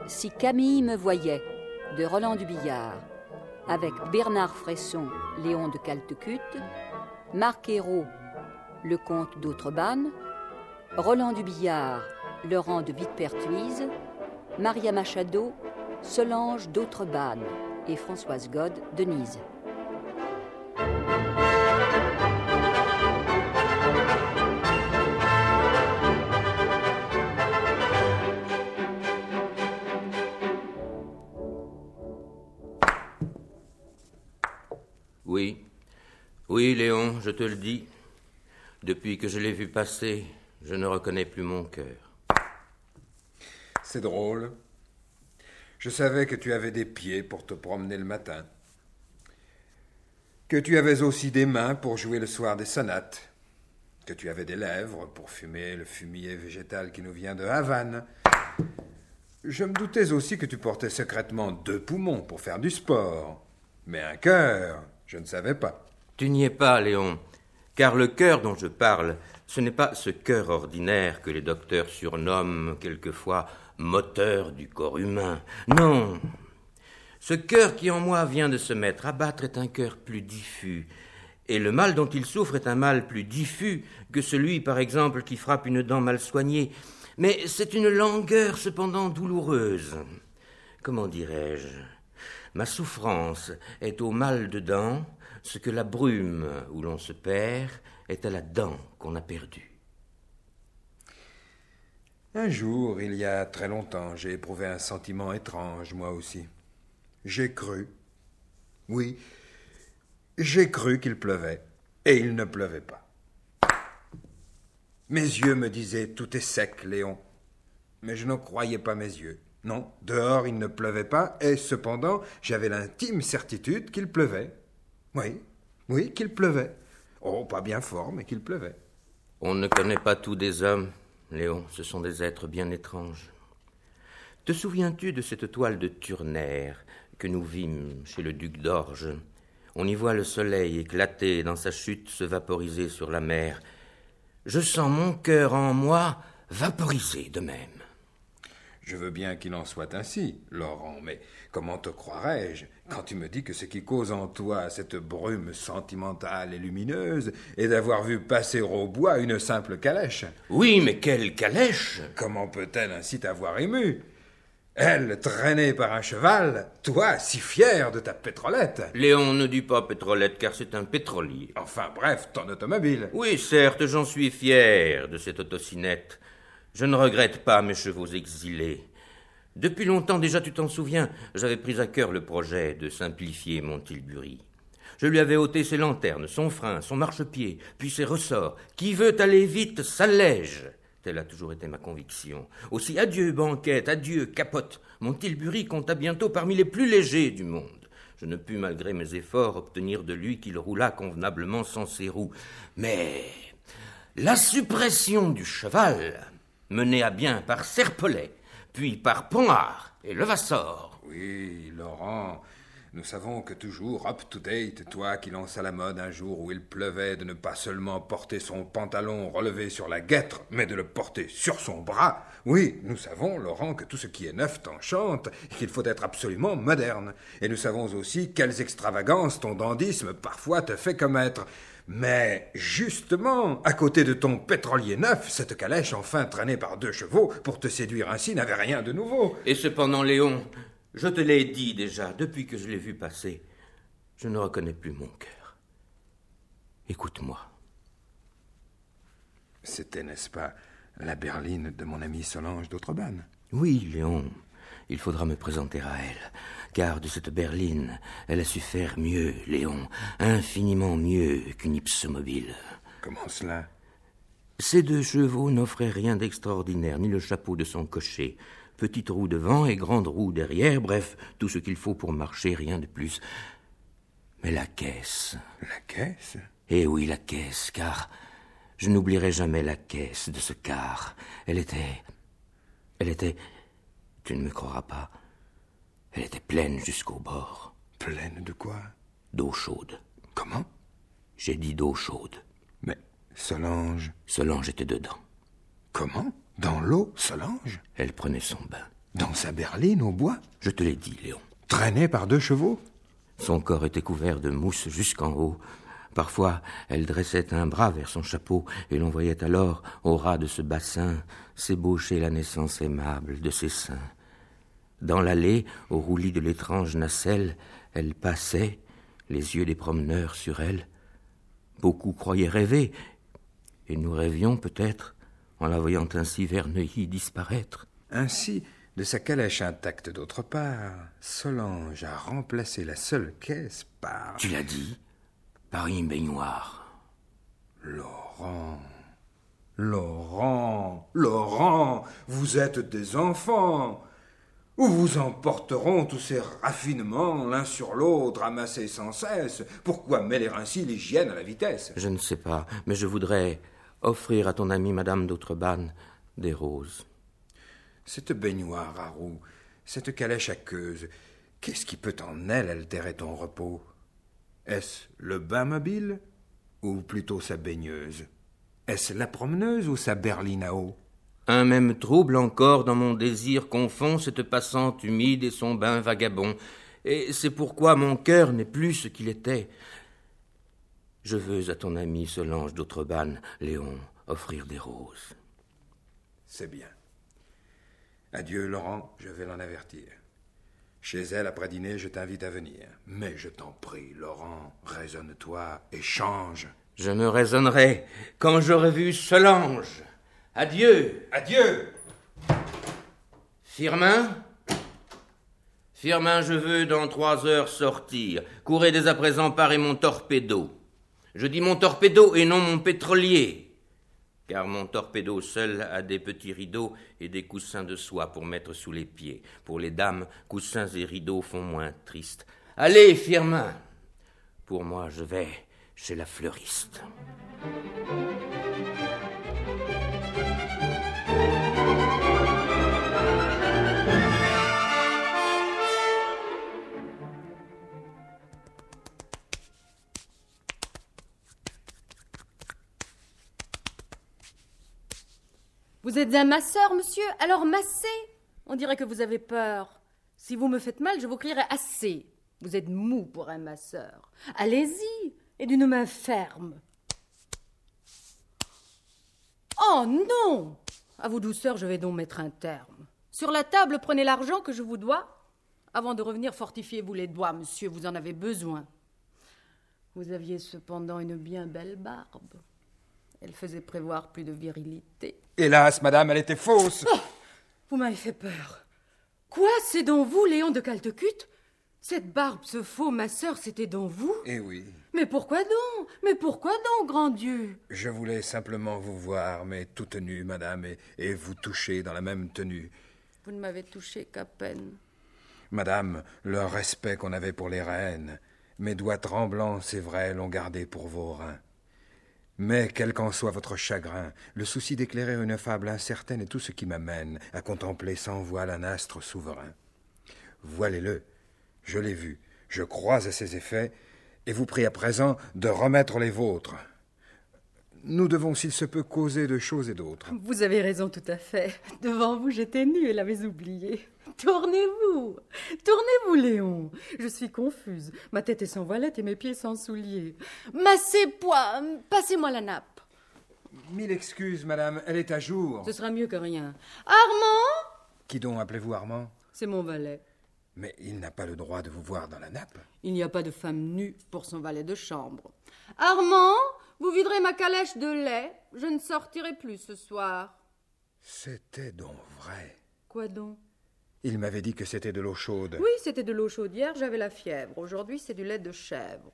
Si Camille me voyait, de Roland Dubillard, avec Bernard Fresson, Léon de Caltecute, Marc Ayrault, le comte d'Autrebanne, Roland Dubillard, Laurent de Villepertuise, Maria Machado, Solange d'Autrebanne et Françoise God de Nise. Oui, Léon, je te le dis. Depuis que je l'ai vu passer, je ne reconnais plus mon cœur. C'est drôle. Je savais que tu avais des pieds pour te promener le matin. Que tu avais aussi des mains pour jouer le soir des sonates. Que tu avais des lèvres pour fumer le fumier végétal qui nous vient de Havane. Je me doutais aussi que tu portais secrètement 2 poumons pour faire du sport. Mais un cœur, je ne savais pas. Tu n'y es pas, Léon, car le cœur dont je parle, ce n'est pas ce cœur ordinaire que les docteurs surnomment quelquefois moteur du corps humain. Non, ce cœur qui en moi vient de se mettre à battre est un cœur plus diffus, et le mal dont il souffre est un mal plus diffus que celui, par exemple, qui frappe une dent mal soignée. Mais c'est une langueur cependant douloureuse. Comment dirais-je ? Ma souffrance est au mal de dents ce que la brume où l'on se perd est à la dent qu'on a perdue. Un jour, il y a très longtemps, j'ai éprouvé un sentiment étrange, moi aussi. J'ai cru. Oui, j'ai cru qu'il pleuvait, et il ne pleuvait pas. Mes yeux me disaient « Tout est sec, Léon ». Mais je ne croyais pas mes yeux. Non, dehors il ne pleuvait pas, et cependant j'avais l'intime certitude qu'il pleuvait. Oui, qu'il pleuvait. Oh, pas bien fort, mais qu'il pleuvait. On ne connaît pas tous des hommes, Léon, ce sont des êtres bien étranges. Te souviens-tu de cette toile de Turner que nous vîmes chez le duc d'Orge ? On y voit le soleil éclater dans sa chute se vaporiser sur la mer. Je sens mon cœur en moi vaporisé de même. Je veux bien qu'il en soit ainsi, Laurent, mais comment te croirais-je quand tu me dis que ce qui cause en toi cette brume sentimentale et lumineuse est d'avoir vu passer au bois une simple calèche ? Oui, mais quelle calèche ? Comment peut-elle ainsi t'avoir ému ? Elle, traînée par un cheval, toi, si fier de ta pétrolette. Léon, ne dis pas pétrolette, car c'est un pétrolier. Enfin bref, ton automobile. Oui, certes, j'en suis fier de cette autocinette. Je ne regrette pas mes chevaux exilés. Depuis longtemps déjà, tu t'en souviens, j'avais pris à cœur le projet de simplifier mon tilbury. Je lui avais ôté ses lanternes, son frein, son marchepied, puis ses ressorts. Qui veut aller vite s'allège. Telle a toujours été ma conviction. Aussi, adieu banquette, adieu capote. Mon tilbury compta bientôt parmi les plus légers du monde. Je ne pus, malgré mes efforts, obtenir de lui qu'il roulât convenablement sans ses roues. Mais la suppression du cheval, menée à bien par Serpollet, puis par Ponard et Levasseur. Oui, Laurent, nous savons que toujours up-to-date, toi qui lança la mode un jour où il pleuvait de ne pas seulement porter son pantalon relevé sur la guêtre, mais de le porter sur son bras. Oui, nous savons, Laurent, que tout ce qui est neuf t'enchante et qu'il faut être absolument moderne. Et nous savons aussi quelles extravagances ton dandysme parfois te fait commettre. Mais, justement, à côté de ton pétrolier neuf, cette calèche enfin traînée par 2 chevaux pour te séduire ainsi n'avait rien de nouveau. Et cependant, Léon, je te l'ai dit déjà, depuis que je l'ai vu passer, je ne reconnais plus mon cœur. Écoute-moi. C'était, n'est-ce pas, la berline de mon amie Solange d'Autrebanne ? Oui, Léon, il faudra me présenter à elle, car de cette berline, elle a su faire mieux, Léon, infiniment mieux qu'une Ipsomobile. Comment cela ? Ces 2 chevaux n'offraient rien d'extraordinaire, ni le chapeau de son cocher. Petite roue devant et grande roue derrière, bref, tout ce qu'il faut pour marcher, rien de plus. Mais la caisse... La caisse ? Eh oui, la caisse, car je n'oublierai jamais la caisse de ce car. Elle était... Tu ne me croiras pas. Elle était pleine jusqu'au bord. Pleine de quoi ? D'eau chaude. Comment ? J'ai dit d'eau chaude. Mais Solange... Solange était dedans. Comment ? Dans l'eau, Solange ? Elle prenait son bain. Dans sa berline au bois? Je te l'ai dit, Léon. Traînée par 2 chevaux? Son corps était couvert de mousse jusqu'en haut. Parfois, elle dressait un bras vers son chapeau, et l'on voyait alors, au ras de ce bassin, s'ébaucher la naissance aimable de ses seins. Dans l'allée, au roulis de l'étrange nacelle, elle passait, les yeux des promeneurs sur elle. Beaucoup croyaient rêver, et nous rêvions peut-être, en la voyant ainsi vers Neuilly disparaître. Ainsi, de sa calèche intacte d'autre part, Solange a remplacé la seule caisse par... Tu l'as dit, par une baignoire. Laurent, Laurent, Laurent, vous êtes des enfants. Où vous emporteront tous ces raffinements l'un sur l'autre, amassés sans cesse? Pourquoi mêler ainsi l'hygiène à la vitesse? Je ne sais pas, mais je voudrais offrir à ton amie Madame d'Autrebanne des roses. Cette baignoire à roues, cette calèche aqueuse, qu'est-ce qui peut en elle altérer ton repos? Est-ce le bain mobile, ou plutôt sa baigneuse? Est-ce la promeneuse ou sa berline à eau? Un même trouble encore dans mon désir confond cette passante humide et son bain vagabond, et c'est pourquoi mon cœur n'est plus ce qu'il était. Je veux à ton amie Solange d'Autrebanne, Léon, offrir des roses. C'est bien. Adieu, Laurent, je vais l'en avertir. Chez elle, après dîner, je t'invite à venir. Mais je t'en prie, Laurent, raisonne-toi et change. Je me raisonnerai quand j'aurai vu Solange. Adieu. Adieu. Firmin, je veux dans 3 heures sortir. Courez dès à présent parer mon torpedo. Je dis mon torpedo et non mon pétrolier, car mon torpedo seul a des petits rideaux et des coussins de soie pour mettre sous les pieds. Pour les dames, coussins et rideaux font moins triste. Allez, Firmin. Pour moi, je vais chez la fleuriste. Vous êtes un masseur, monsieur? Alors massez. On dirait que vous avez peur. Si vous me faites mal, je vous crierai assez. Vous êtes mou pour un masseur. Allez-y, et d'une main ferme. Oh non! À vos douceurs, je vais donc mettre un terme. Sur la table, prenez l'argent que je vous dois. Avant de revenir, fortifiez-vous les doigts, monsieur, vous en avez besoin. Vous aviez cependant une bien belle barbe. Elle faisait prévoir plus de virilité. Hélas, madame, elle était fausse. Oh, vous m'avez fait peur. Quoi, c'est donc vous, Léon de Caltecute? Cette barbe, ce faux masseur, c'était donc vous? Eh oui. Mais pourquoi donc, grand Dieu? Je voulais simplement vous voir, mais toute nue, madame, et vous toucher dans la même tenue. Vous ne m'avez touché qu'à peine. Madame, le respect qu'on avait pour les reines, mes doigts tremblants, c'est vrai, l'ont gardé pour vos reins. Mais quel qu'en soit votre chagrin, le souci d'éclairer une fable incertaine est tout ce qui m'amène à contempler sans voile un astre souverain. Voilez-le, je l'ai vu, je crois à ses effets, et vous prie à présent de remettre les vôtres. Nous devons, s'il se peut, causer de choses et d'autres. Vous avez raison tout à fait. Devant vous, j'étais nue et l'avais oublié. Tournez-vous, Léon. Je suis confuse. Ma tête est sans voilette et mes pieds sans souliers. Passez-moi la nappe. 1000 excuses, madame, elle est à jour. Ce sera mieux que rien. Armand! Qui donc appelez-vous Armand? C'est mon valet. Mais il n'a pas le droit de vous voir dans la nappe. Il n'y a pas de femme nue pour son valet de chambre. Armand, vous viderez ma calèche de lait. Je ne sortirai plus ce soir. C'était donc vrai. Quoi donc? Il m'avait dit que c'était de l'eau chaude. Oui, c'était de l'eau chaude. Hier, j'avais la fièvre. Aujourd'hui, c'est du lait de chèvre.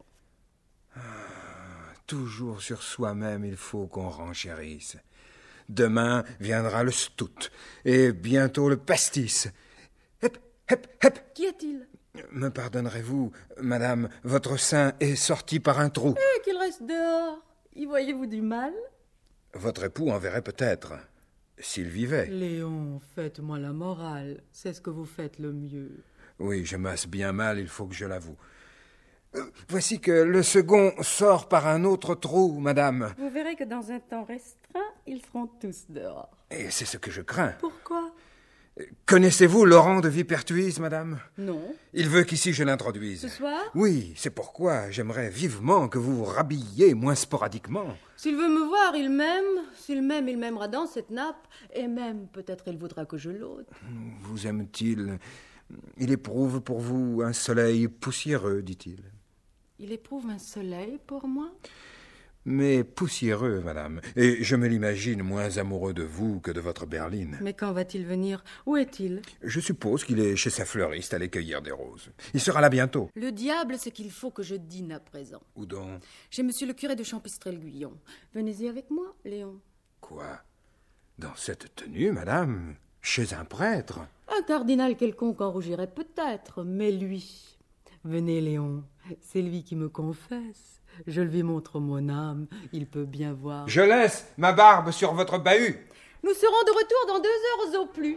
Toujours sur soi-même, il faut qu'on renchérisse. Demain viendra le stout, et bientôt le pastis. Hep, hep, hep. Qu'y a-t-il? Me pardonnerez-vous, madame, votre sein est sorti par un trou. Qu'il reste dehors. Y voyez-vous du mal? Votre époux en verrait peut-être, s'il vivait. Léon, faites-moi la morale. C'est ce que vous faites le mieux. Oui, je masse bien mal, il faut que je l'avoue. Voici que le second sort par un autre trou, madame. Vous verrez que dans un temps restreint, ils seront tous dehors. Et c'est ce que je crains. Pourquoi? Connaissez-vous Laurent de Vipertuise, madame? Non. Il veut qu'ici je l'introduise. Ce soir? Oui, c'est pourquoi j'aimerais vivement que vous vous rhabilliez moins sporadiquement. S'il veut me voir, il m'aime. S'il m'aime, il m'aimera dans cette nappe. Et même, peut-être, il voudra que je l'ôte. Vous aime-t-il? Il éprouve pour vous un soleil poussiéreux, dit-il. Il éprouve un soleil pour moi? Mais poussiéreux, madame. Et je me l'imagine moins amoureux de vous que de votre berline. Mais quand va-t-il venir? Où est-il? Je suppose qu'il est chez sa fleuriste à aller cueillir des roses. Il sera là bientôt. Le diable, c'est qu'il faut que je dîne à présent. Où donc? Chez monsieur le curé de Champistrel-Guyon. Venez-y avec moi, Léon. Quoi? Dans cette tenue, madame? Chez un prêtre? Un cardinal quelconque en rougirait peut-être, mais lui... Venez, Léon, c'est lui qui me confesse. Je lui montre mon âme, il peut bien voir. Je laisse ma barbe sur votre bahut. Nous serons de retour dans 2 heures au plus.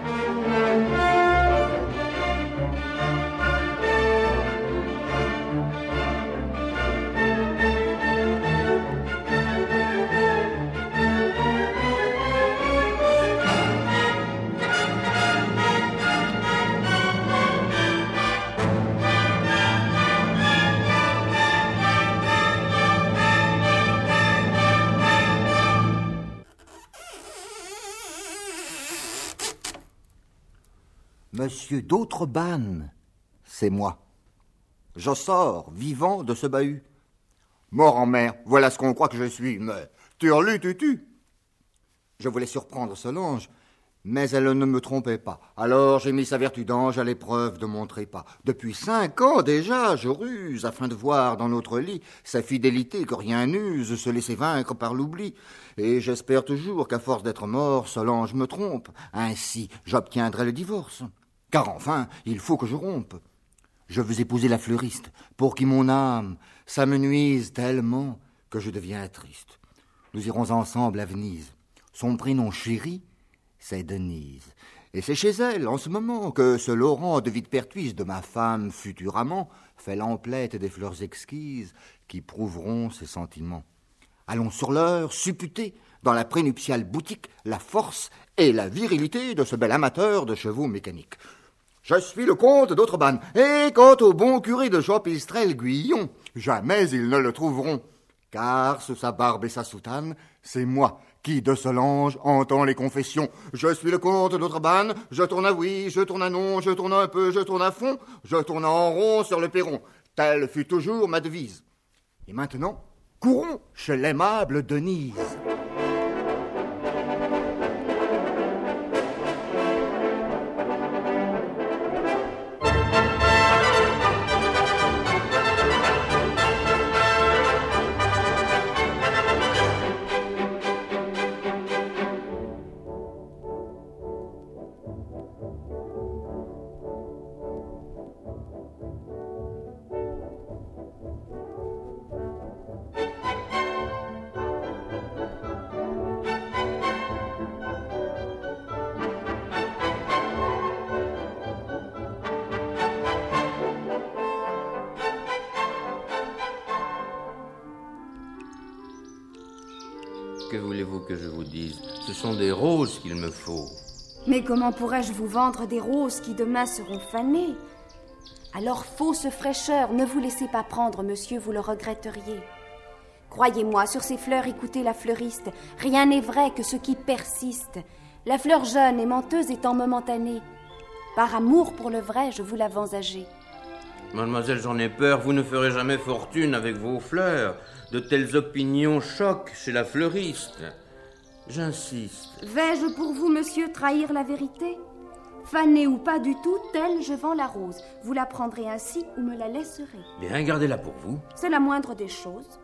Monsieur d'Autrebanne, c'est moi. Je sors, vivant, de ce bahut. Mort en mer, voilà ce qu'on croit que je suis, mais turlututu. Je voulais surprendre Solange, mais elle ne me trompait pas. Alors j'ai mis sa vertu d'ange à l'épreuve de mon trépas. Depuis 5 ans déjà, je ruse afin de voir dans notre lit sa fidélité que rien n'use, se laisser vaincre par l'oubli. Et j'espère toujours qu'à force d'être mort, Solange me trompe. Ainsi, j'obtiendrai le divorce. Car enfin, il faut que je rompe. Je veux épouser la fleuriste, pour qui mon âme s'amenuise tellement que je deviens triste. Nous irons ensemble à Venise. Son prénom chéri, c'est Denise. Et c'est chez elle, en ce moment, que ce Laurent de Vipertuise, de ma femme futur amant, fait l'emplette des fleurs exquises qui prouveront ses sentiments. Allons sur l'heure supputer, dans la prénuptiale boutique, la force et la virilité de ce bel amateur de chevaux mécaniques. Je suis le comte d'Autrebanne, et quant au bon curé de Champistrel-Guyon, jamais ils ne le trouveront. Car sous sa barbe et sa soutane, c'est moi qui, de Solange, entends les confessions. Je suis le comte d'Autrebanne, je tourne à oui, je tourne à non, je tourne un peu, je tourne à fond, je tourne en rond sur le perron. Telle fut toujours ma devise. Et maintenant, courons chez l'aimable Denise. Que voulez-vous que je vous dise? Ce sont des roses qu'il me faut. Mais comment pourrais-je vous vendre des roses qui demain seront fanées? Alors, fausse fraîcheur, ne vous laissez pas prendre, monsieur, vous le regretteriez. Croyez-moi, sur ces fleurs, écoutez la fleuriste, rien n'est vrai que ce qui persiste. La fleur jeune et menteuse étant momentanée. Par amour pour le vrai, je vous la vends âgée. Mademoiselle, j'en ai peur, vous ne ferez jamais fortune avec vos fleurs. De telles opinions choquent chez la fleuriste. J'insiste. Vais-je pour vous, monsieur, trahir la vérité? Fanée ou pas du tout, telle je vends la rose. Vous la prendrez ainsi ou me la laisserez. Bien, gardez-la pour vous. C'est la moindre des choses.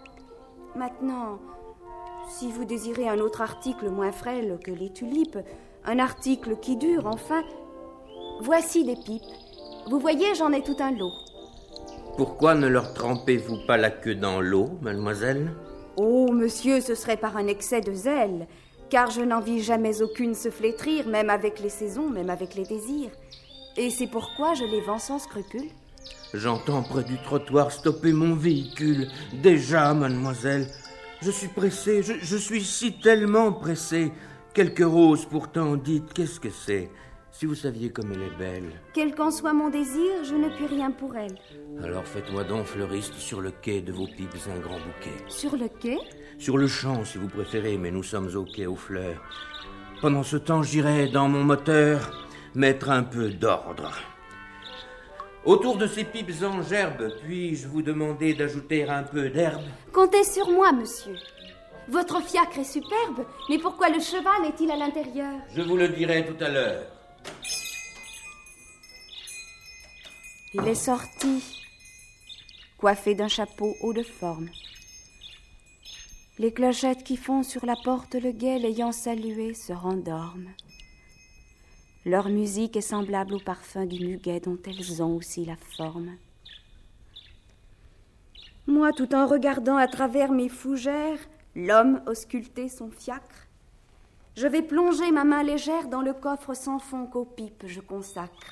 Maintenant, si vous désirez un autre article moins frêle que les tulipes, un article qui dure, enfin, voici des pipes. Vous voyez, j'en ai tout un lot. Pourquoi ne leur trempez-vous pas la queue dans l'eau, mademoiselle? Oh, monsieur, ce serait par un excès de zèle, car je n'envie jamais aucune se flétrir, même avec les saisons, même avec les désirs. Et c'est pourquoi je les vends sans scrupule. J'entends près du trottoir stopper mon véhicule. Déjà, mademoiselle, je suis pressé, je suis si tellement pressé Quelques roses pourtant, dites, qu'est-ce que c'est? Si vous saviez comme elle est belle. Quel qu'en soit mon désir, je ne puis rien pour elle. Alors faites-moi donc, fleuriste, sur le quai de vos pipes un grand bouquet. Sur le quai? Sur le champ, si vous préférez, mais nous sommes au quai aux fleurs. Pendant ce temps, j'irai dans mon moteur mettre un peu d'ordre. Autour de ces pipes en gerbe, puis-je vous demander d'ajouter un peu d'herbe? Comptez sur moi, monsieur. Votre fiacre est superbe, mais pourquoi le cheval est-il à l'intérieur? Je vous le dirai tout à l'heure. Il est sorti, coiffé d'un chapeau haut de forme. Les clochettes qui font sur la porte le guet l'ayant salué se rendorment. Leur musique est semblable au parfum du muguet dont elles ont aussi la forme. Moi, tout en regardant à travers mes fougères, l'homme ausculter son fiacre, je vais plonger ma main légère dans le coffre sans fond qu'aux pipes je consacre.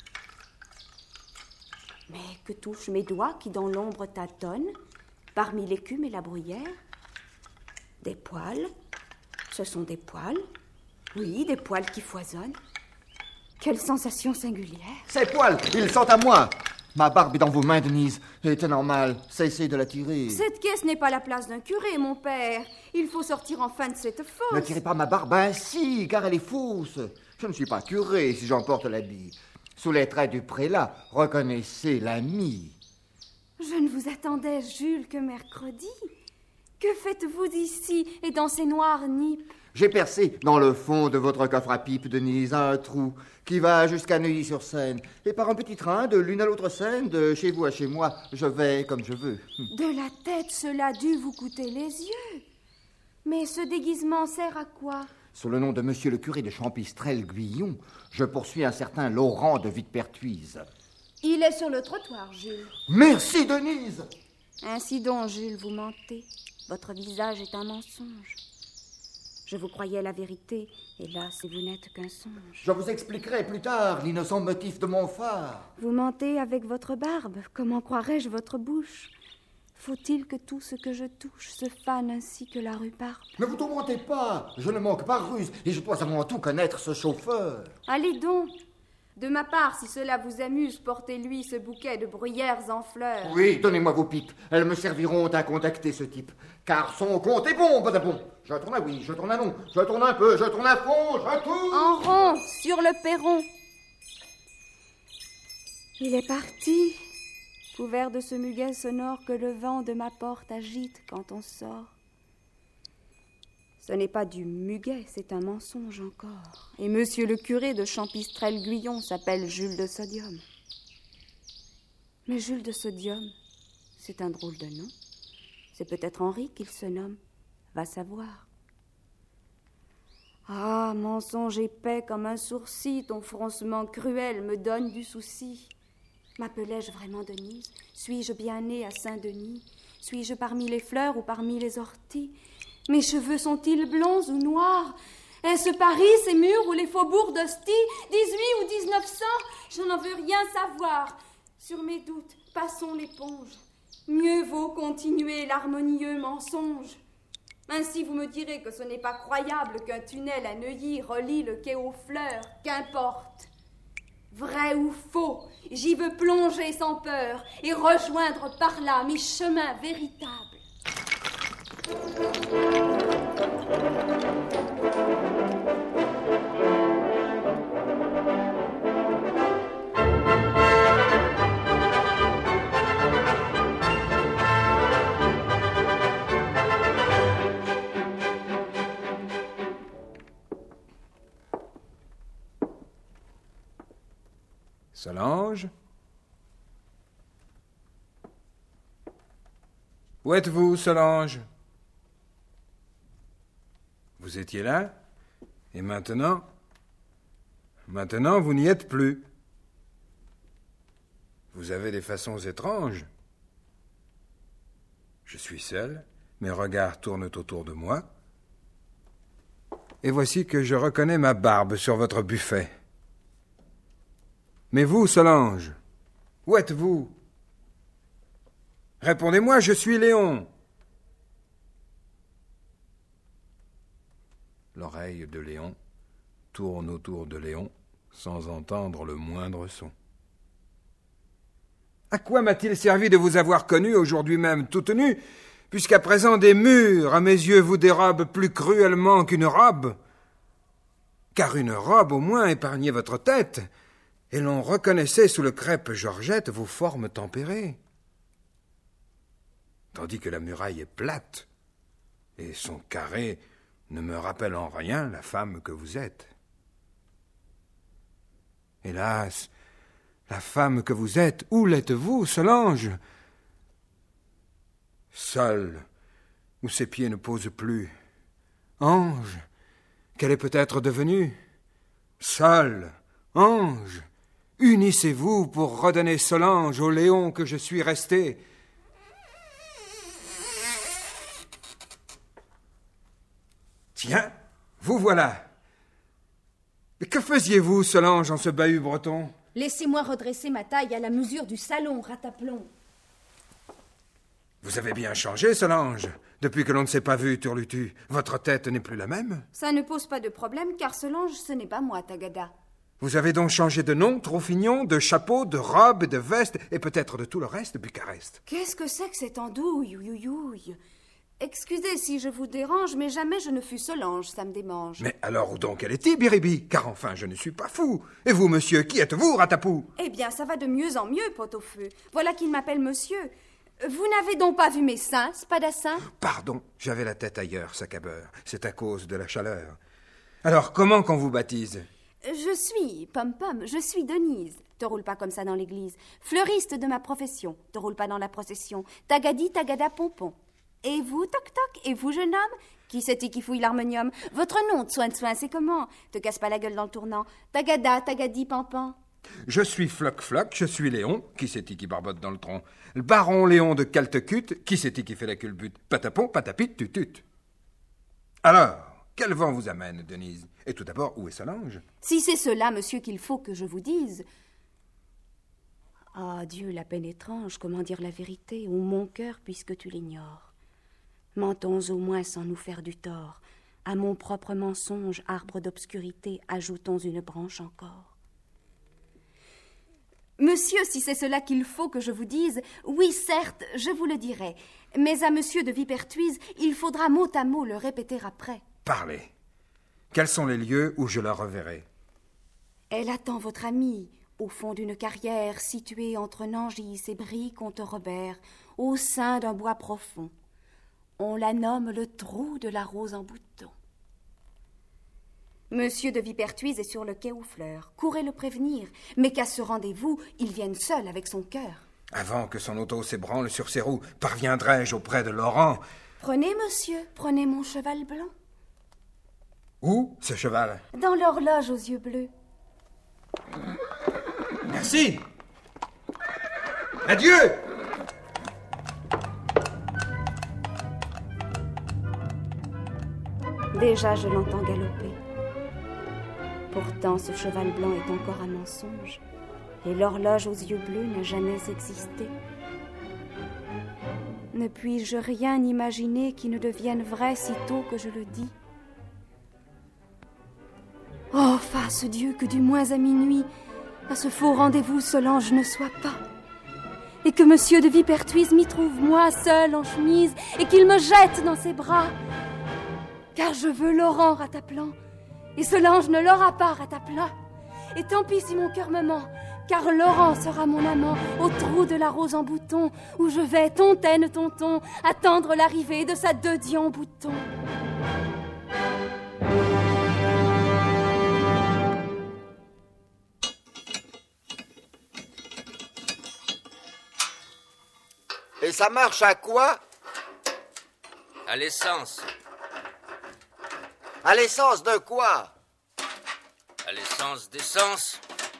Mais que touchent mes doigts qui dans l'ombre tâtonnent, parmi l'écume et la bruyère? Des poils, ce sont des poils, oui, des poils qui foisonnent. Quelle sensation singulière! Ces poils, ils sont à moi. Ma barbe est dans vos mains, Denise. C'est normal, cessez de la tirer. Cette caisse n'est pas la place d'un curé, mon père. Il faut sortir enfin de cette fosse. Ne tirez pas ma barbe ainsi, car elle est fausse. Je ne suis pas curé si j'emporte l'habit. Sous les traits du prélat, reconnaissez l'ami. Je ne vous attendais, Jules, que mercredi. Que faites-vous ici et dans ces noirs nippes? J'ai percé dans le fond de votre coffre à pipe, Denise, un trou qui va jusqu'à Neuilly-sur-Seine. Et par un petit train, de l'une à l'autre scène, de chez vous à chez moi, je vais comme je veux. De la tête, cela a dû vous coûter les yeux. Mais ce déguisement sert à quoi? Sous le nom de monsieur le curé de Champistrel-Guyon, je poursuis un certain Laurent de Vitepertuise. Il est sur le trottoir, Jules. Merci, Denise! Ainsi donc, Jules, vous mentez. Votre visage est un mensonge. Je vous croyais la vérité, et là, si vous n'êtes qu'un songe. Je vous expliquerai plus tard l'innocent motif de mon phare. Vous mentez avec votre barbe. Comment croirais-je votre bouche? Faut-il que tout ce que je touche se fane ainsi que la rue parle? Ne vous tourmentez pas, je ne manque pas ruse, et je dois avant tout connaître ce chauffeur. Allez donc. De ma part, si cela vous amuse, portez-lui ce bouquet de bruyères en fleurs. Oui, donnez-moi vos pipes. Elles me serviront à contacter ce type. Car son compte est bon, badabon. Je tourne à oui, je tourne à non, je tourne un peu, je tourne à fond, je tourne. En rond, sur le perron. Il est parti, couvert de ce muguet sonore que le vent de ma porte agite quand on sort. Ce n'est pas du muguet, c'est un mensonge encore. Et monsieur le curé de Champistrel-Guyon s'appelle Jules de Sodium. Mais Jules de Sodium, c'est un drôle de nom. C'est peut-être Henri qu'il se nomme. Va savoir. Ah, mensonge épais comme un sourcil, ton froncement cruel me donne du souci. M'appelais-je vraiment Denise? Suis-je bien née à Saint-Denis? Suis-je parmi les fleurs ou parmi les orties? Mes cheveux sont-ils blonds ou noirs? Est-ce Paris, ces murs ou les faubourgs d'Ostie? 18 ou 1900? Je n'en veux rien savoir. Sur mes doutes, passons l'éponge. Mieux vaut continuer l'harmonieux mensonge. Ainsi vous me direz que ce n'est pas croyable qu'un tunnel à Neuilly relie le quai aux fleurs. Qu'importe. Vrai ou faux, j'y veux plonger sans peur et rejoindre par là mes chemins véritables. Solange? Où êtes-vous, Solange? Vous étiez là? Et maintenant? Maintenant, vous n'y êtes plus. Vous avez des façons étranges. Je suis seul, mes regards tournent autour de moi. Et voici que je reconnais ma barbe sur votre buffet. Mais vous, Solange, où êtes-vous? Répondez-moi, je suis Léon. L'oreille de Léon tourne autour de Léon sans entendre le moindre son. À quoi m'a-t-il servi de vous avoir connu aujourd'hui même toute nue, puisqu'à présent des murs, à mes yeux, vous dérobent plus cruellement qu'une robe? Car une robe, au moins, épargnait votre tête, et l'on reconnaissait sous le crêpe Georgette vos formes tempérées. Tandis que la muraille est plate, et son carré ne me rappelle en rien la femme que vous êtes. Hélas, la femme que vous êtes, où l'êtes-vous, Solange? Seule, où ses pieds ne posent plus. Ange, qu'elle est peut-être devenue? Seule, ange, unissez-vous pour redonner Solange au Léon que je suis resté. Tiens, vous voilà. Mais que faisiez-vous, Solange, en ce bahut breton? Laissez-moi redresser ma taille à la mesure du salon, Rataplon. Vous avez bien changé, Solange. Depuis que l'on ne s'est pas vu, Turlutu, votre tête n'est plus la même. Ça ne pose pas de problème, car Solange, ce n'est pas moi, Tagada. Vous avez donc changé de nom, Tronfignon, de chapeau, de robe et de veste, et peut-être de tout le reste de Bucarest. Qu'est-ce que c'est que cette andouille, ouïouïouï? Excusez si je vous dérange, mais jamais je ne fus Solange, ça me démange. Mais alors où donc elle était, Biribi? Car enfin, je ne suis pas fou. Et vous, monsieur, qui êtes-vous, Ratapou? Eh bien, ça va de mieux en mieux, Pot-au-feu. Voilà qu'il m'appelle monsieur. Vous n'avez donc pas vu mes seins, Spadassin? Pardon, j'avais la tête ailleurs, Sacabeur. C'est à cause de la chaleur. Alors, comment qu'on vous baptise? Je suis, Pom-Pom, je suis Denise. Te roule pas comme ça dans l'église. Fleuriste de ma profession. Te roule pas dans la procession. Tagadi, Tagada, Pompon. Et vous, Toc-Toc? Et vous, jeune homme? Qui c'est-il qui fouille l'harmonium? Votre nom de soin, c'est comment? Te casse pas la gueule dans le tournant. Tagada, Tagadi, Pampan. Je suis Floc-Floc, je suis Léon. Qui c'est-il qui barbote dans le tronc? Le baron Léon de Caltecute. Qui c'est-il qui fait la culbute? Patapon, patapit, tutut. Alors, quel vent vous amène, Denise? Et tout d'abord, où est Solange? Si c'est cela, monsieur, qu'il faut que je vous dise. Ah, Dieu, la peine étrange, comment dire la vérité, ô mon cœur, puisque tu l'ignores. Mentons au moins sans nous faire du tort. À mon propre mensonge, arbre d'obscurité, ajoutons une branche encore. Monsieur, si c'est cela qu'il faut que je vous dise, oui, certes, je vous le dirai. Mais à monsieur de Vipertuise, il faudra mot à mot le répéter après. Parlez. Quels sont les lieux où je la reverrai? Elle attend votre amie, au fond d'une carrière située entre Nangis et Brie-Comte-Robert, au sein d'un bois profond. On la nomme le trou de la rose en bouton. Monsieur de Vipertuise est sur le quai aux fleurs. Courez le prévenir, mais qu'à ce rendez-vous, il vienne seul avec son cœur. Avant que son auto s'ébranle sur ses roues, parviendrai-je auprès de Laurent? Prenez, monsieur, prenez mon cheval blanc. Où, ce cheval? Dans l'horloge aux yeux bleus. Merci. Adieu. Déjà, je l'entends galoper. Pourtant, ce cheval blanc est encore un mensonge, et l'horloge aux yeux bleus n'a jamais existé. Ne puis-je rien imaginer qui ne devienne vrai sitôt que je le dis? Oh, fasse Dieu que du moins à minuit, à ce faux rendez-vous, Solange ne soit pas, et que monsieur de Vipertuise m'y trouve, moi, seul en chemise, et qu'il me jette dans ses bras. Car je veux Laurent, Rataplan, et Solange ne l'aura pas, Rataplan. Et tant pis si mon cœur me ment, car Laurent sera mon amant au trou de la rose en bouton, où je vais, tontaine, tonton, attendre l'arrivée de sa dedie en bouton. Et ça marche à quoi? À l'essence. À l'essence de quoi? À l'essence d'essence.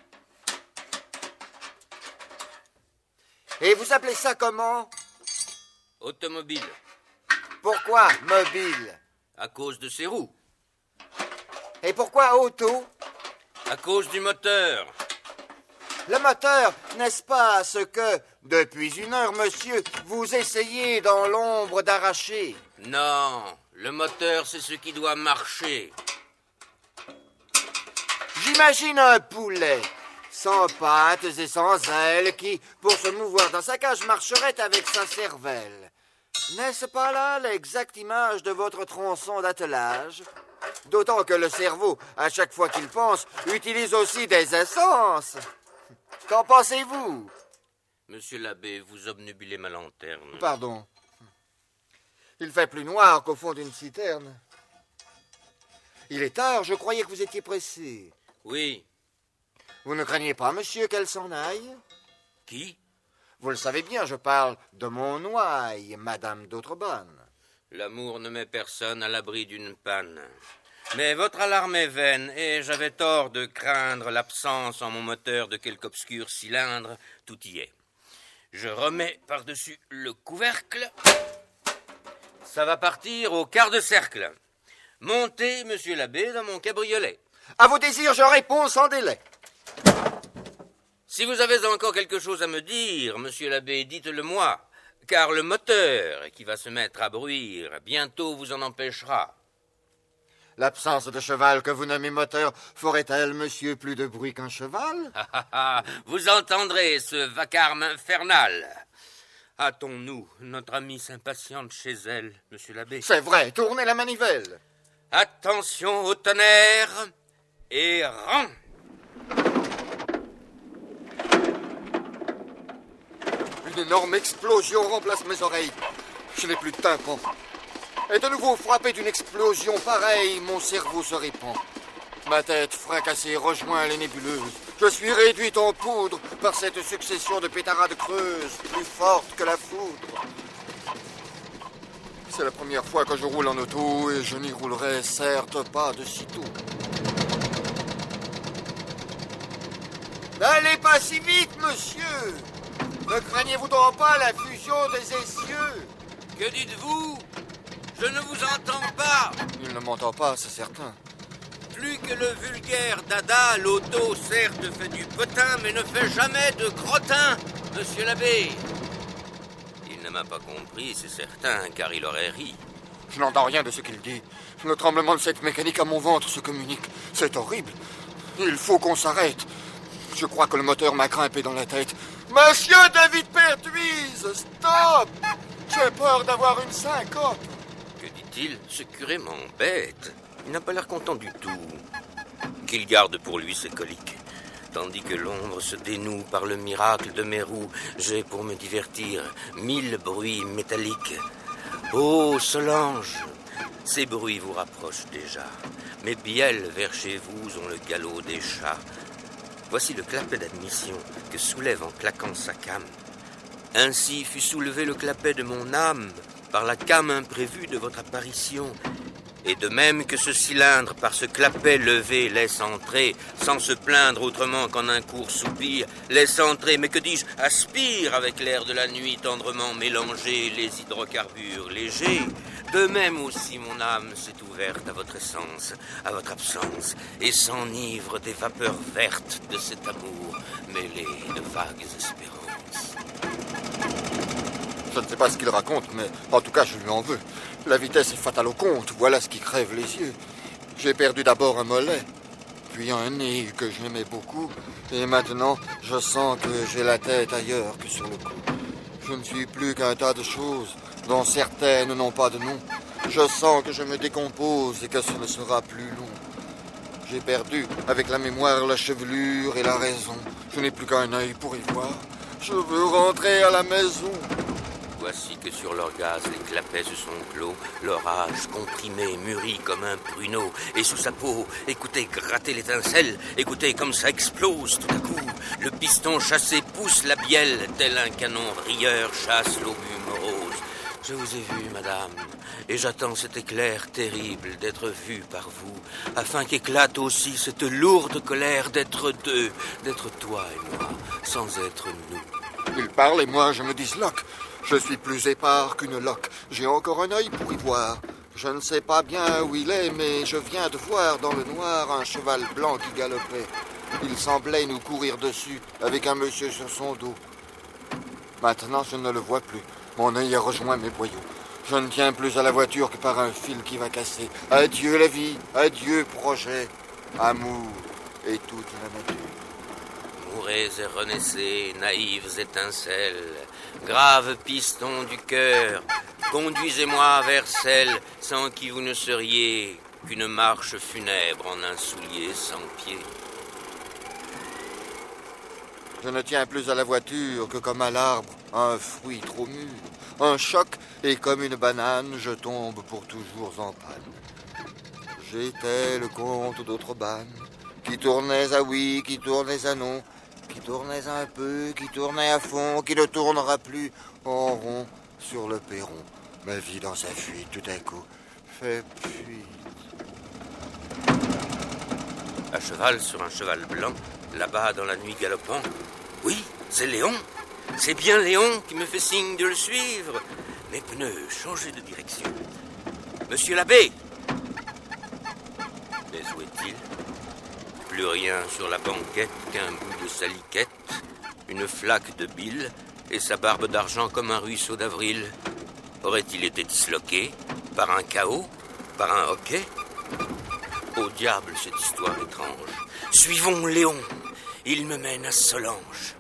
Et vous appelez ça comment? Automobile. Pourquoi mobile? À cause de ses roues. Et pourquoi auto? À cause du moteur. Le moteur, n'est-ce pas ce que, depuis une heure, monsieur, vous essayez dans l'ombre d'arracher? Non, le moteur, c'est ce qui doit marcher. J'imagine un poulet, sans pattes et sans ailes, qui, pour se mouvoir dans sa cage, marcherait avec sa cervelle. N'est-ce pas là l'exacte image de votre tronçon d'attelage? D'autant que le cerveau, à chaque fois qu'il pense, utilise aussi des essences. Qu'en pensez-vous? Monsieur l'abbé, vous obnubilez ma lanterne. Pardon. Il fait plus noir qu'au fond d'une citerne. Il est tard, je croyais que vous étiez pressé. Oui. Vous ne craignez pas, monsieur, qu'elle s'en aille? Qui? Vous le savez bien, je parle de mon ouaille, Madame d'Autrebanne. L'amour ne met personne à l'abri d'une panne. Mais votre alarme est vaine, et j'avais tort de craindre l'absence en mon moteur de quelque obscur cylindre. Tout y est. Je remets par-dessus le couvercle. Ça va partir au quart de cercle. Montez, monsieur l'abbé, dans mon cabriolet. À vos désirs, je réponds sans délai. Si vous avez encore quelque chose à me dire, monsieur l'abbé, dites-le-moi, car le moteur qui va se mettre à bruire bientôt vous en empêchera. L'absence de cheval que vous nommez moteur ferait-elle, monsieur, plus de bruit qu'un cheval? Vous entendrez ce vacarme infernal. Hâtons-nous, notre amie s'impatiente chez elle, monsieur l'abbé. C'est vrai, tournez la manivelle. Attention au tonnerre et rang. Une énorme explosion remplace mes oreilles. Je n'ai plus de tympan. Et de nouveau frappé d'une explosion pareille, mon cerveau se répand. Ma tête fracassée rejoint les nébuleuses. Je suis réduite en poudre par cette succession de pétarades creuses, plus fortes que la foudre. C'est la première fois que je roule en auto et je n'y roulerai certes pas de sitôt. N'allez pas si vite, monsieur! Ne craignez-vous donc pas la fusion des essieux? Que dites-vous? Je ne vous entends pas. Il ne m'entend pas, c'est certain. Plus que le vulgaire dada, l'auto certes fait du potin, mais ne fait jamais de crottin, monsieur l'abbé. Il ne m'a pas compris, c'est certain, car il aurait ri. Je n'entends rien de ce qu'il dit. Le tremblement de cette mécanique à mon ventre se communique. C'est horrible. Il faut qu'on s'arrête. Je crois que le moteur m'a grimpé dans la tête. Monsieur David Perduise, stop! J'ai peur d'avoir une syncope. Que dit-il? Ce curé m'embête. Il n'a pas l'air content du tout. Qu'il garde pour lui ses coliques. Tandis que l'ombre se dénoue par le miracle de mes roues, j'ai pour me divertir 1000 bruits métalliques. Oh, Solange, ces bruits vous rapprochent déjà. Mes bielles vers chez vous ont le galop des chats. Voici le clapet d'admission que soulève en claquant sa came. Ainsi fut soulevé le clapet de mon âme par la came imprévue de votre apparition. Et de même que ce cylindre, par ce clapet levé, laisse entrer, sans se plaindre autrement qu'en un court soupir, laisse entrer, mais que dis-je, aspire avec l'air de la nuit tendrement mélangé les hydrocarbures légers. De même aussi mon âme s'est ouverte à votre essence, à votre absence, et s'enivre des vapeurs vertes de cet amour mêlé de vagues espérances. Je ne sais pas ce qu'il raconte, mais en tout cas, je lui en veux. La vitesse est fatale au compte, voilà ce qui crève les yeux. J'ai perdu d'abord un mollet, puis un nez que j'aimais beaucoup, et maintenant, je sens que j'ai la tête ailleurs que sur le cou. Je ne suis plus qu'un tas de choses, dont certaines n'ont pas de nom. Je sens que je me décompose et que ce ne sera plus long. J'ai perdu, avec la mémoire, la chevelure et la raison. Je n'ai plus qu'un œil pour y voir. Je veux rentrer à la maison. Voici que sur leur gaz les clapets se sont clos, l'orage comprimé mûrit comme un pruneau, et sous sa peau, écoutez gratter l'étincelle, écoutez comme ça explose tout à coup. Le piston chassé pousse la bielle, tel un canon rieur chasse l'obus morose. Je vous ai vu, madame, et j'attends cet éclair terrible d'être vu par vous, afin qu'éclate aussi cette lourde colère d'être deux, d'être toi et moi, sans être nous. Il parle et moi je me disloque. Je suis plus épars qu'une loque. J'ai encore un œil pour y voir. Je ne sais pas bien où il est, mais je viens de voir dans le noir un cheval blanc qui galopait. Il semblait nous courir dessus, avec un monsieur sur son dos. Maintenant, je ne le vois plus. Mon œil a rejoint mes boyaux. Je ne tiens plus à la voiture que par un fil qui va casser. Adieu la vie, adieu projet, amour. et toute la nature. Mourez et renaissez, naïves étincelles, graves pistons du cœur, conduisez-moi vers celle sans qui vous ne seriez qu'une marche funèbre en un soulier sans pied. Je ne tiens plus à la voiture que comme à l'arbre, un fruit trop mûr. Un choc, et comme une banane, je tombe pour toujours en panne. J'étais le comte d'Autrebanne, qui tournais à oui, qui tournais à non, qui tournais un peu, qui tournait à fond, qui ne tournera plus en rond sur le perron. Ma vie dans sa fuite, tout à coup, fait fuite. À cheval sur un cheval blanc, là-bas dans la nuit galopant. Oui, c'est Léon. C'est bien Léon qui me fait signe de le suivre. Mes pneus, changez de direction. Monsieur l'abbé. Mais où est-il? Plus rien sur la banquette qu'un bout de saliquette, une flaque de bile et sa barbe d'argent comme un ruisseau d'avril. Aurait-il été disloqué par un chaos, par un hoquet? Au diable cette histoire étrange. Suivons Léon. Il me mène à Solange.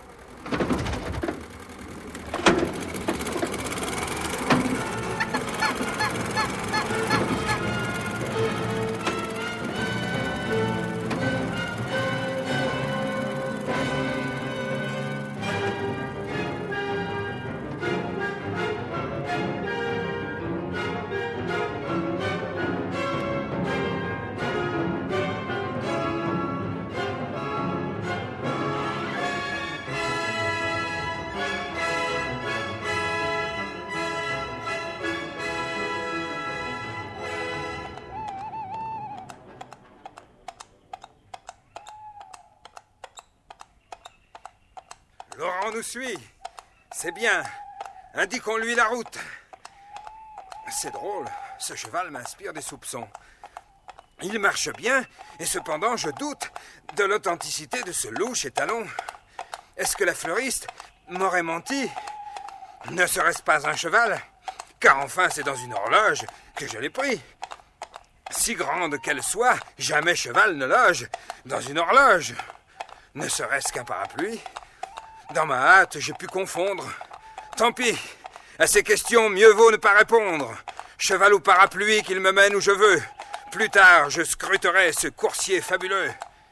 Laurent nous suit. C'est bien. Indiquons-lui la route. C'est drôle. Ce cheval m'inspire des soupçons. Il marche bien, et cependant je doute de l'authenticité de ce louche étalon. Est-ce que la fleuriste m'aurait menti? Ne serait-ce pas un cheval? Car enfin c'est dans une horloge que je l'ai pris. Si grande qu'elle soit, jamais cheval ne loge dans une horloge. Ne serait-ce qu'un parapluie. Dans ma hâte, j'ai pu confondre. Tant pis. À ces questions, mieux vaut ne pas répondre. Cheval ou parapluie, qu'il me mène où je veux. Plus tard, je scruterai ce coursier fabuleux.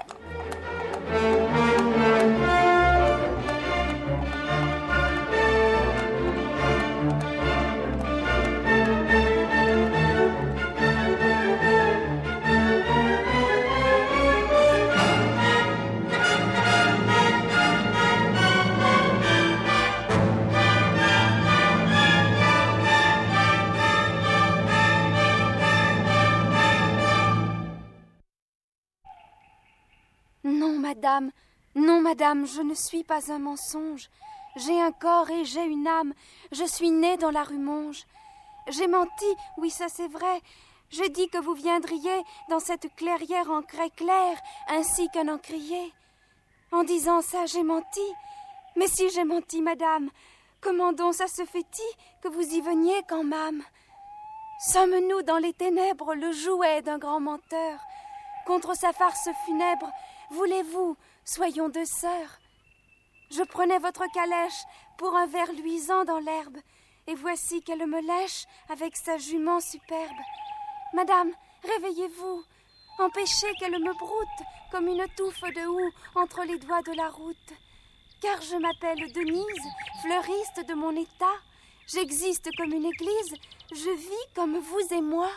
Non, madame, je ne suis pas un mensonge. J'ai un corps et j'ai une âme. Je suis née dans la rue Monge. J'ai menti, oui, ça c'est vrai. J'ai dit que vous viendriez dans cette clairière en craie clair, ainsi qu'un encrier. En disant ça, j'ai menti. Mais si j'ai menti, madame, comment donc ça se fait-il que vous y veniez quand même? Sommes-nous dans les ténèbres le jouet d'un grand menteur? Contre sa farce funèbre, voulez-vous, soyons deux sœurs? Je prenais votre calèche pour un ver luisant dans l'herbe, et voici qu'elle me lèche avec sa jument superbe. Madame, réveillez-vous, empêchez qu'elle me broute comme une touffe de houx entre les doigts de la route. Car je m'appelle Denise, fleuriste de mon état. J'existe comme une église, je vis comme vous et moi.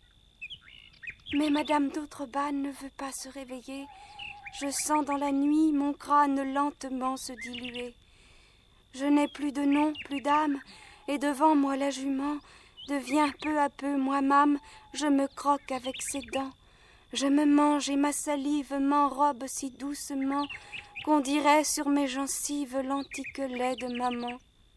Mais Madame d'Autrebanne ne veut pas se réveiller. Je sens dans la nuit mon crâne lentement se diluer. Je n'ai plus de nom, plus d'âme, et devant moi la jument devient peu à peu moi-même. Je me croque avec ses dents. Je me mange et ma salive m'enrobe si doucement qu'on dirait sur mes gencives l'antique lait de maman.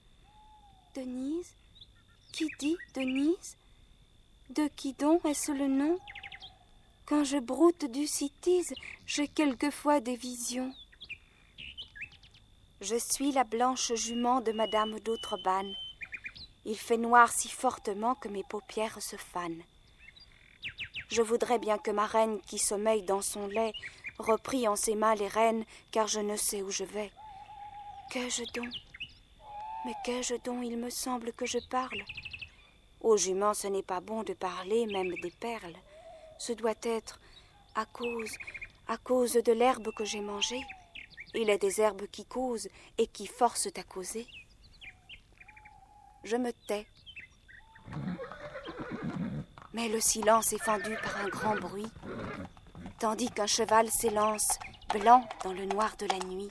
Denise? Qui dit Denise? De qui donc est-ce le nom? Quand je broute du citise, j'ai quelquefois des visions. Je suis la blanche jument de Madame d'Autrebanne. Il fait noir si fortement que mes paupières se fanent. Je voudrais bien que ma reine qui sommeille dans son lait reprit en ses mains les rênes, car je ne sais où je vais. Qu'ai-je donc? Mais qu'ai-je donc? Il me semble que je parle. Aux juments, ce n'est pas bon de parler, même des perles. Ce doit être à cause de l'herbe que j'ai mangée. Il est des herbes qui causent et qui forcent à causer. Je me tais. Mais le silence est fendu par un grand bruit, tandis qu'un cheval s'élance, blanc dans le noir de la nuit.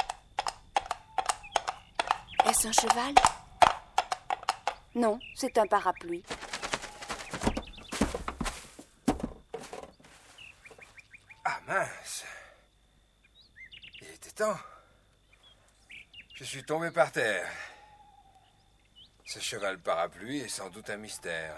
Est-ce un cheval? Non, c'est un parapluie. Ah mince! Il était temps. Je suis tombé par terre. Ce cheval parapluie est sans doute un mystère.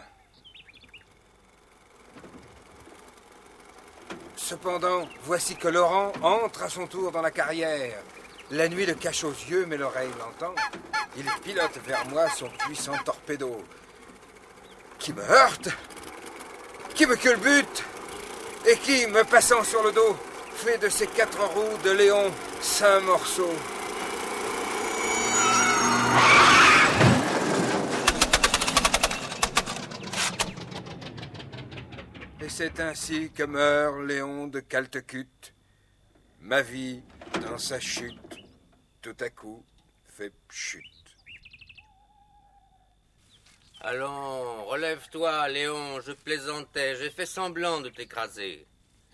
Cependant, voici que Laurent entre à son tour dans la carrière. La nuit le cache aux yeux, mais l'oreille l'entend. Il pilote vers moi son puissant torpedo, qui me heurte, qui me culbute, et qui, me passant sur le dos, fait de ses 4 roues de Léon 5 morceaux. Et c'est ainsi que meurt Léon de Caltecute. Ma vie, dans sa chute, tout à coup, fait chute. Allons, relève-toi, Léon, je plaisantais, j'ai fait semblant de t'écraser.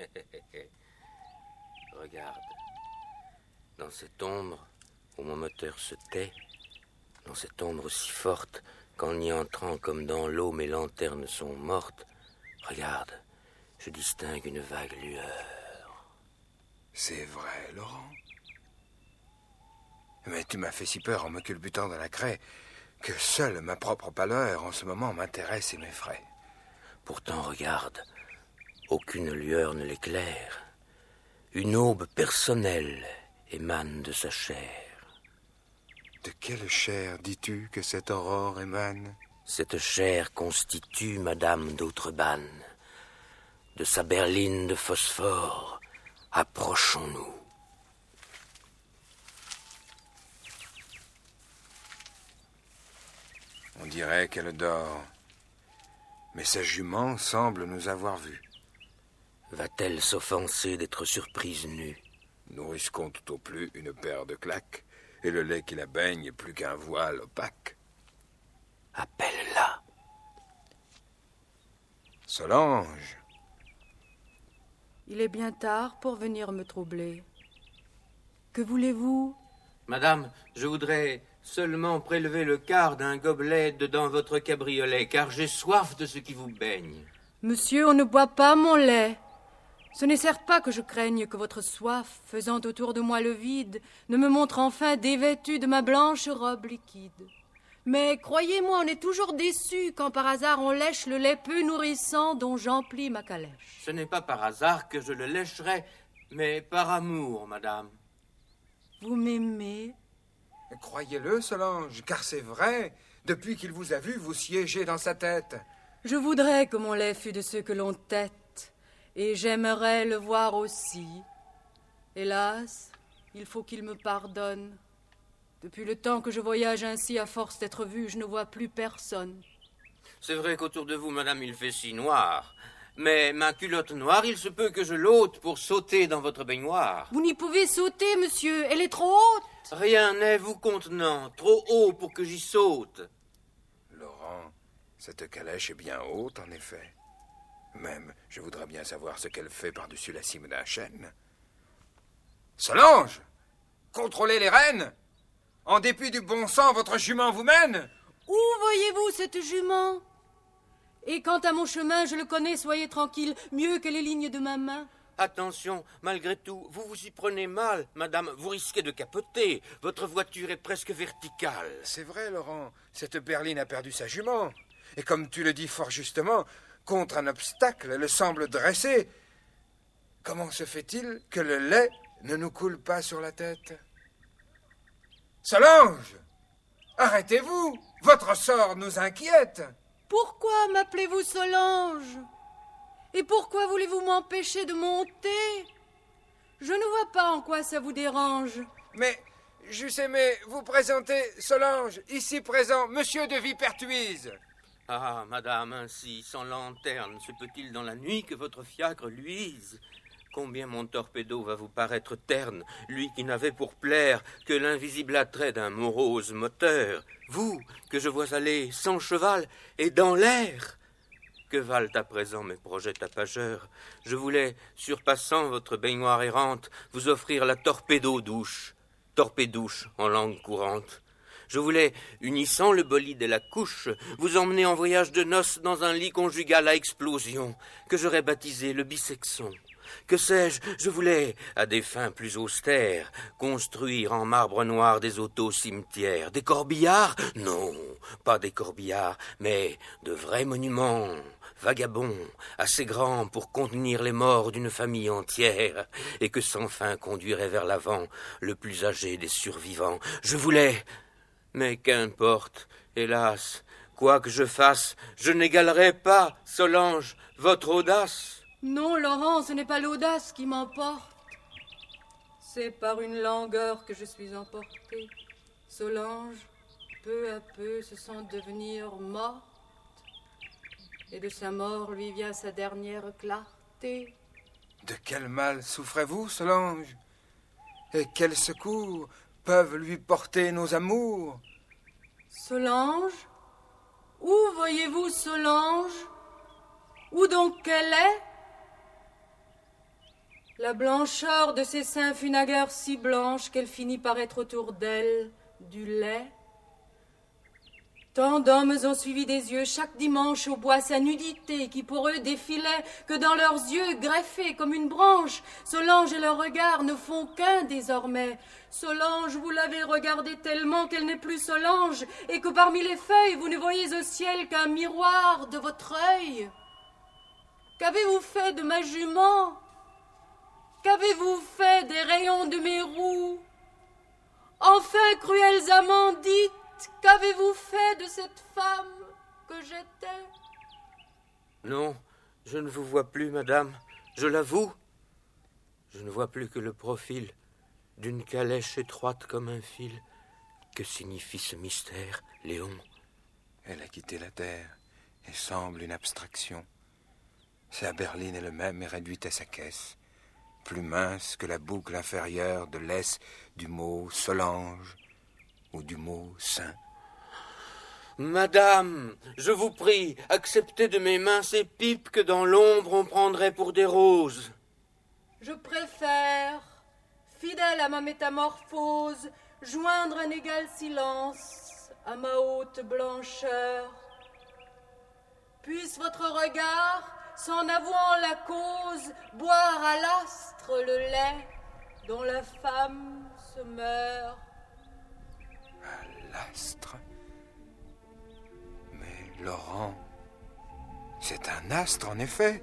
Regarde, dans cette ombre où mon moteur se tait, dans cette ombre si forte qu'en y entrant comme dans l'eau mes lanternes sont mortes, regarde, je distingue une vague lueur. C'est vrai, Laurent. Mais tu m'as fait si peur en me culbutant dans la craie que seule ma propre pâleur en ce moment m'intéresse et m'effraie. Pourtant, regarde, aucune lueur ne l'éclaire. Une aube personnelle émane de sa chair. De quelle chair dis-tu que cette aurore émane? Cette chair constitue Madame d'Autrebanne. De sa berline de phosphore, approchons-nous. On dirait qu'elle dort, mais sa jument semble nous avoir vus. Va-t-elle s'offenser d'être surprise nue? Nous risquons tout au plus une paire de claques, et le lait qui la baigne est plus qu'un voile opaque. Appelle-la. Solange! Il est bien tard pour venir me troubler. Que voulez-vous? Madame, je voudrais seulement prélever le quart d'un gobelet dedans votre cabriolet, car j'ai soif de ce qui vous baigne. Monsieur, on ne boit pas mon lait. Ce n'est certes pas que je craigne que votre soif, faisant autour de moi le vide, ne me montre enfin dévêtue de ma blanche robe liquide. Mais croyez-moi, on est toujours déçu quand par hasard on lèche le lait peu nourrissant dont j'emplis ma calèche. Ce n'est pas par hasard que je le lècherai, mais par amour, madame. Vous m'aimez? Croyez-le, Solange, car c'est vrai. Depuis qu'il vous a vu, vous siégez dans sa tête. Je voudrais que mon lait fût de ceux que l'on tette, et j'aimerais le voir aussi. Hélas, il faut qu'il me pardonne. Depuis le temps que je voyage ainsi, à force d'être vu, je ne vois plus personne. C'est vrai qu'autour de vous, madame, il fait si noir. Mais ma culotte noire, il se peut que je l'ôte pour sauter dans votre baignoire. Vous n'y pouvez sauter, monsieur, elle est trop haute. Rien n'est vous contenant, trop haut pour que j'y saute. Laurent, cette calèche est bien haute, en effet. Même, je voudrais bien savoir ce qu'elle fait par-dessus la cime d'un chêne. Solange! Contrôlez les rênes! En dépit du bon sang, votre jument vous mène! Où voyez-vous cette jument? Et quant à mon chemin, je le connais, soyez tranquille, mieux que les lignes de ma main. Attention, malgré tout, vous vous y prenez mal, madame, vous risquez de capoter. Votre voiture est presque verticale. C'est vrai, Laurent, cette berline a perdu sa jument. Et comme tu le dis fort justement, contre un obstacle, elle semble dressée. Comment se fait-il que le lait ne nous coule pas sur la tête? Solange! Arrêtez-vous! Votre sort nous inquiète! Pourquoi m'appelez-vous Solange? Et pourquoi voulez-vous m'empêcher de monter? Je ne vois pas en quoi ça vous dérange. Mais, j'eusse aimé vous présenter Solange, ici présent, monsieur de Vipertuise. Ah, madame, ainsi, sans lanterne, se peut-il dans la nuit que votre fiacre luise? Combien mon torpedo va vous paraître terne, lui qui n'avait pour plaire que l'invisible attrait d'un morose moteur, vous, que je vois aller sans cheval et dans l'air. Que valent à présent mes projets tapageurs? Je voulais, surpassant votre baignoire errante, vous offrir la torpédo-douche, torpédouche en langue courante. Je voulais, unissant le bolide et la couche, vous emmener en voyage de noces dans un lit conjugal à explosion, que j'aurais baptisé le bisexon. Que sais-je, je voulais, à des fins plus austères, construire en marbre noir des autos-cimetières. Des corbillards? Non, pas des corbillards, mais de vrais monuments, vagabonds, assez grands pour contenir les morts d'une famille entière, et que sans fin conduirait vers l'avant le plus âgé des survivants. Je voulais... Mais qu'importe, hélas, quoi que je fasse, je n'égalerai pas, Solange, votre audace. Non, Laurent, ce n'est pas l'audace qui m'emporte. C'est par une langueur que je suis emportée. Solange, peu à peu, se sent devenir morte. Et de sa mort lui vient sa dernière clarté. De quel mal souffrez-vous, Solange? Et quel secours peuvent lui porter nos amours? Solange? Où voyez-vous Solange? Où donc qu'elle est? La blancheur de ses seins fut naguère si blanche qu'elle finit par être autour d'elle du lait. Tant d'hommes ont suivi des yeux chaque dimanche au bois sa nudité qui pour eux défilait, que dans leurs yeux greffés comme une branche, Solange et leurs regards ne font qu'un désormais. Solange, vous l'avez regardée tellement qu'elle n'est plus Solange, et que parmi les feuilles vous ne voyez au ciel qu'un miroir de votre œil. Qu'avez-vous fait de ma jument? Qu'avez-vous fait des rayons de mes roues? Enfin, cruels amants, dites, qu'avez-vous fait de cette femme que j'étais? Non, je ne vous vois plus, madame, je l'avoue. Je ne vois plus que le profil d'une calèche étroite comme un fil. Que signifie ce mystère, Léon? Elle a quitté la terre et semble une abstraction. Sa berline est le même et réduite à sa caisse, plus mince que la boucle inférieure de l'S du mot Solange ou du mot Saint. Madame, je vous prie, acceptez de mes mains ces pipes que dans l'ombre on prendrait pour des roses. Je préfère, fidèle à ma métamorphose, joindre un égal silence à ma haute blancheur. Puisse votre regard, s'en avouant la cause, boire à l'astre le lait dont la femme se meurt. À l'astre? Mais Laurent, c'est un astre en effet.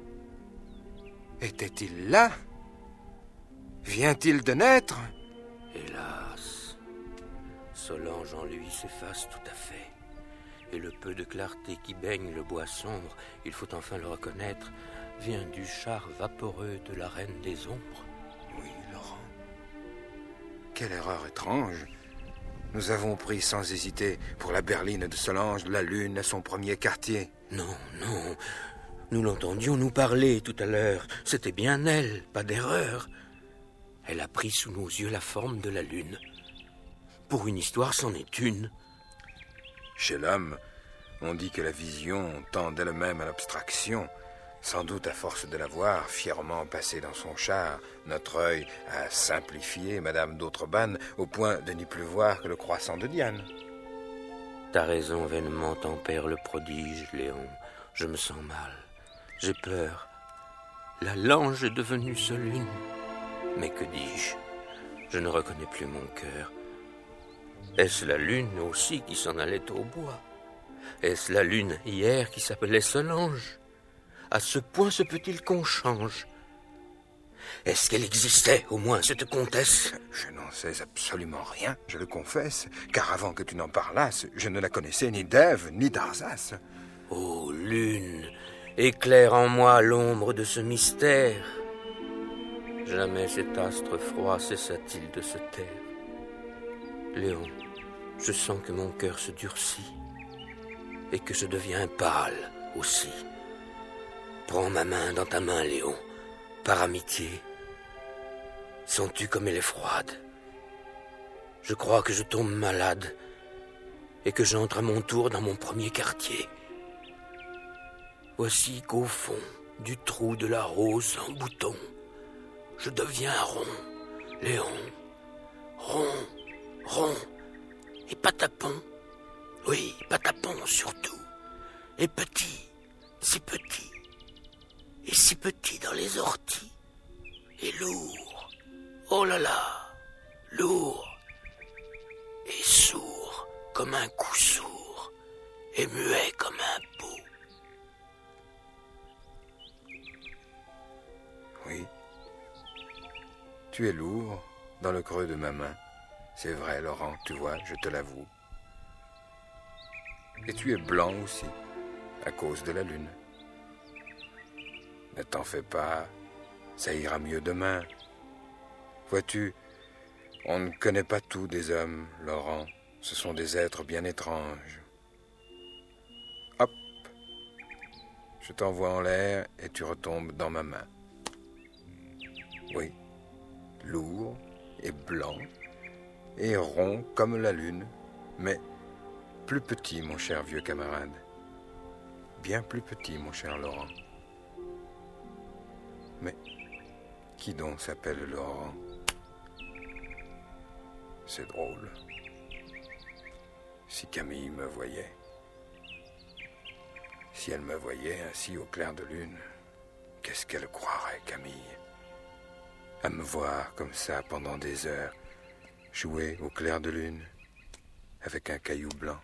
Était-il là? Vient-il de naître? Hélas, Solange en lui s'efface tout à fait. Et le peu de clarté qui baigne le bois sombre, il faut enfin le reconnaître, vient du char vaporeux de la reine des ombres. Oui, Laurent. Quelle erreur étrange. Nous avons pris sans hésiter pour la berline de Solange la lune à son premier quartier. Non, non, nous l'entendions nous parler tout à l'heure. C'était bien elle, pas d'erreur. Elle a pris sous nos yeux la forme de la lune. Pour une histoire, c'en est une. Chez l'homme, on dit que la vision tend d'elle-même à l'abstraction. Sans doute à force de la voir fièrement passer dans son char, notre œil a simplifié Madame d'Autrebanne au point de n'y plus voir que le croissant de Diane. Ta raison vainement tempère le prodige, Léon. Je me sens mal. J'ai peur. La lange est devenue seule lune. Mais que dis-je? Je ne reconnais plus mon cœur. Est-ce la lune aussi qui s'en allait au bois? Est-ce la lune hier qui s'appelait Solange? À ce point se peut-il qu'on change? Est-ce qu'elle existait, au moins, cette comtesse? Je n'en sais absolument rien, je le confesse, car avant que tu n'en parlasses, je ne la connaissais ni d'Ève, ni d'Arsas. Ô oh, lune, éclaire en moi l'ombre de ce mystère. Jamais cet astre froid cessa-t-il de se taire. Léon, je sens que mon cœur se durcit et que je deviens pâle aussi. Prends ma main dans ta main, Léon, par amitié. Sens-tu comme elle est froide? Je crois que je tombe malade et que j'entre à mon tour dans mon premier quartier. Voici qu'au fond du trou de la rose en bouton, je deviens rond, Léon, rond, rond, et patapon, oui, patapon surtout, et petit, et si petit dans les orties, et lourd, oh là là, lourd, et sourd comme un coup sourd, et muet comme un pot. Oui. Tu es lourd dans le creux de ma main. C'est vrai, Laurent, tu vois, je te l'avoue. Et tu es blanc aussi, à cause de la lune. Ne t'en fais pas, ça ira mieux demain. Vois-tu, on ne connaît pas tout des hommes, Laurent. Ce sont des êtres bien étranges. Hop, je t'envoie en l'air et tu retombes dans ma main. Oui, lourd et blanc et rond comme la lune, mais plus petit, mon cher vieux camarade. Bien plus petit, mon cher Laurent. Mais qui donc s'appelle Laurent? C'est drôle. Si Camille me voyait. Si elle me voyait ainsi au clair de lune, qu'est-ce qu'elle croirait, Camille? À me voir comme ça pendant des heures, jouer au clair de lune, avec un caillou blanc.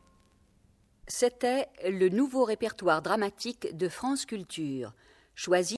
C'était le nouveau répertoire dramatique de France Culture, choisi